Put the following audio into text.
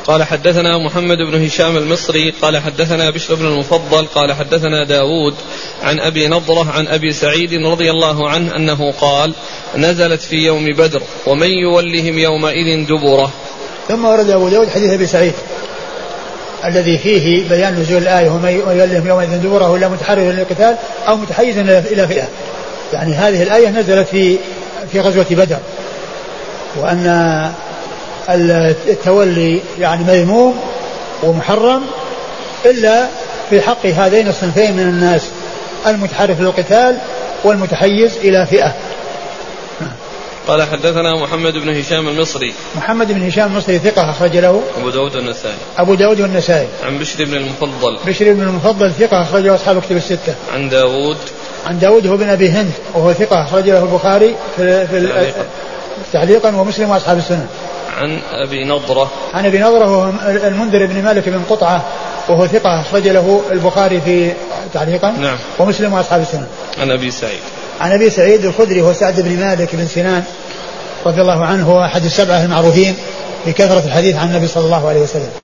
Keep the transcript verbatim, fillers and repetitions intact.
قال حدثنا محمد بن هشام المصري قال حدثنا بشر بن المفضل قال حدثنا داود عن أبي نضرة عن أبي سعيد رضي الله عنه أنه قال نزلت في يوم بدر ومن يولهم يومئذ دبره. ثم ورد أبو داود حديث أبي سعيد الذي فيه بيان نزول الآية ومن يولهم يومئذ دبره إلا متحرر للقتال أو متحيز إلى فئة. يعني هذه الآية نزلت في في غزوة بدر وأن التولي يعني مذموم ومحرم إلا في حق هذين الصنفين من الناس المتحرف للقتال والمتحيز إلى فئة. قال حدثنا محمد بن هشام المصري. محمد بن هشام المصري ثقة أخرج له أبو داود والنسائي. أبو داود والنسائي. عن بشر بن المفضل. بشر بن المفضل ثقة أخرج له أصحاب كتب الستة. عن داود. عن داود هو بن أبي هند وهو ثقة أخرج له البخاري في, في تعليقا ومسلم وأصحاب السنن. عن أبي نضرة. عن أبي نضرة هو المنذر بن مالك بن قطعة وهو ثقة أخرج له البخاري في تعليقا نعم. ومسلم وأصحاب السنن. عن أبي سعيد. عن أبي سعيد الخدري هو سعد بن مالك بن سنان رضي الله عنه هو أحد السبعة المعروفين بكثرة الحديث عن النبي صلى الله عليه وسلم.